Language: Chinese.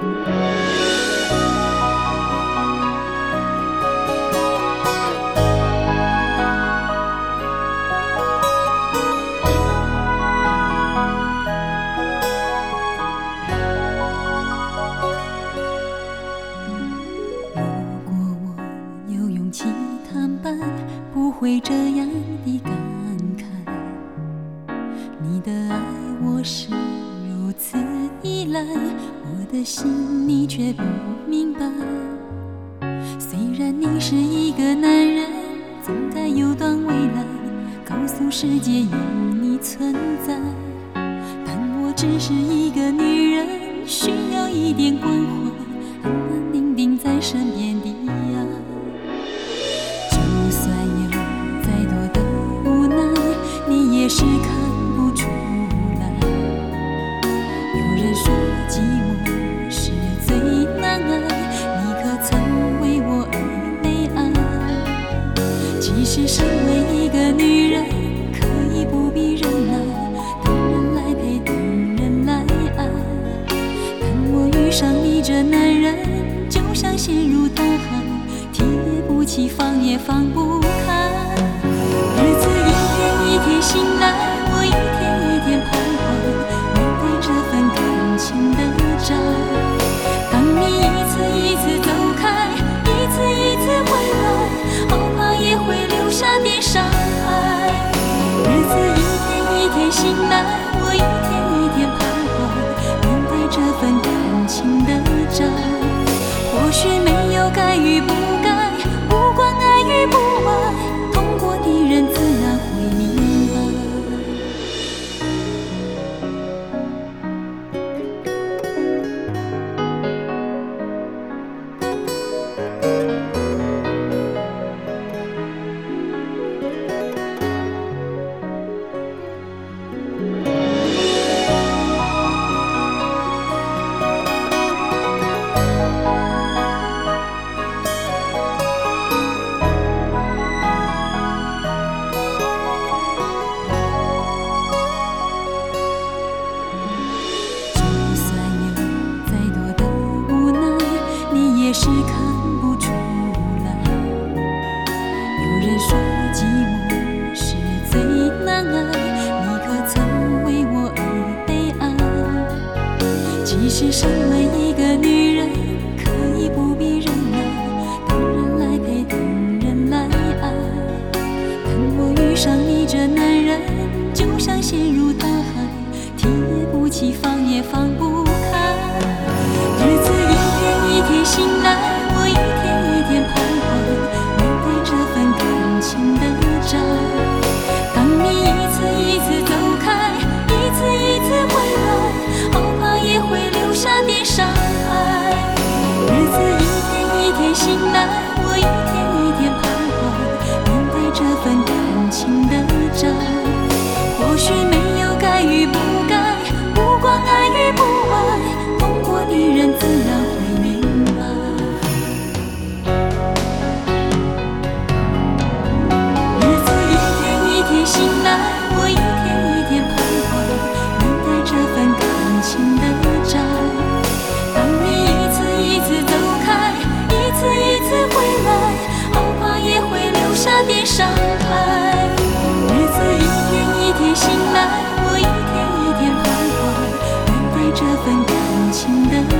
不会这样的感慨，你的爱我是如此依赖，我的心你却不明白。虽然你是一个男人，总该有段未来，告诉世界有你存在。但我只是一个女人，需要一点关怀，安安定定在身边的爱。就算有再多的无奈，你也是看不出来。有人说寂寞是最难爱，你可曾为我而悲哀？其实身为一个女人，可以不必忍耐，等人来陪，等人来爱。但我遇上你这男人，就像陷入大海，提也不起，放也放不开。日子一天一天醒来，我一天一天徘徊，面对这份感情的债。当你一次一次走开，一次一次回来，好怕也会留下点伤害。日子一天一天醒来，我一天一天徘徊，面对这份感情的债。或许没有该与不该，不管爱与不爱，痛过的人自然会明白。也是看不出来。有人说寂寞是最难爱，你可曾为我而悲哀？其实身为一个女人，可以不必忍耐，等人来陪，等人来爱。但我遇上你这男人，就像陷入大海，提也不起，放也放不开。日子一天一天醒来，我一天一天徘徊，面对这份感情的债。当你一次一次走开，一次一次回来，好怕也会留下点伤害。日子一天一天醒来，我一天一天徘徊，面对这份感情的债。或许没有该与不该，不管爱与不爱，痛过的人自然会明白。日子一天一天醒来，我一天一天徘徊，面对这份感情的债。当你一次一次走开，一次一次回来，好怕也会留下点伤害。日子一天一天醒来，我一天一天徘徊，面对这份感情的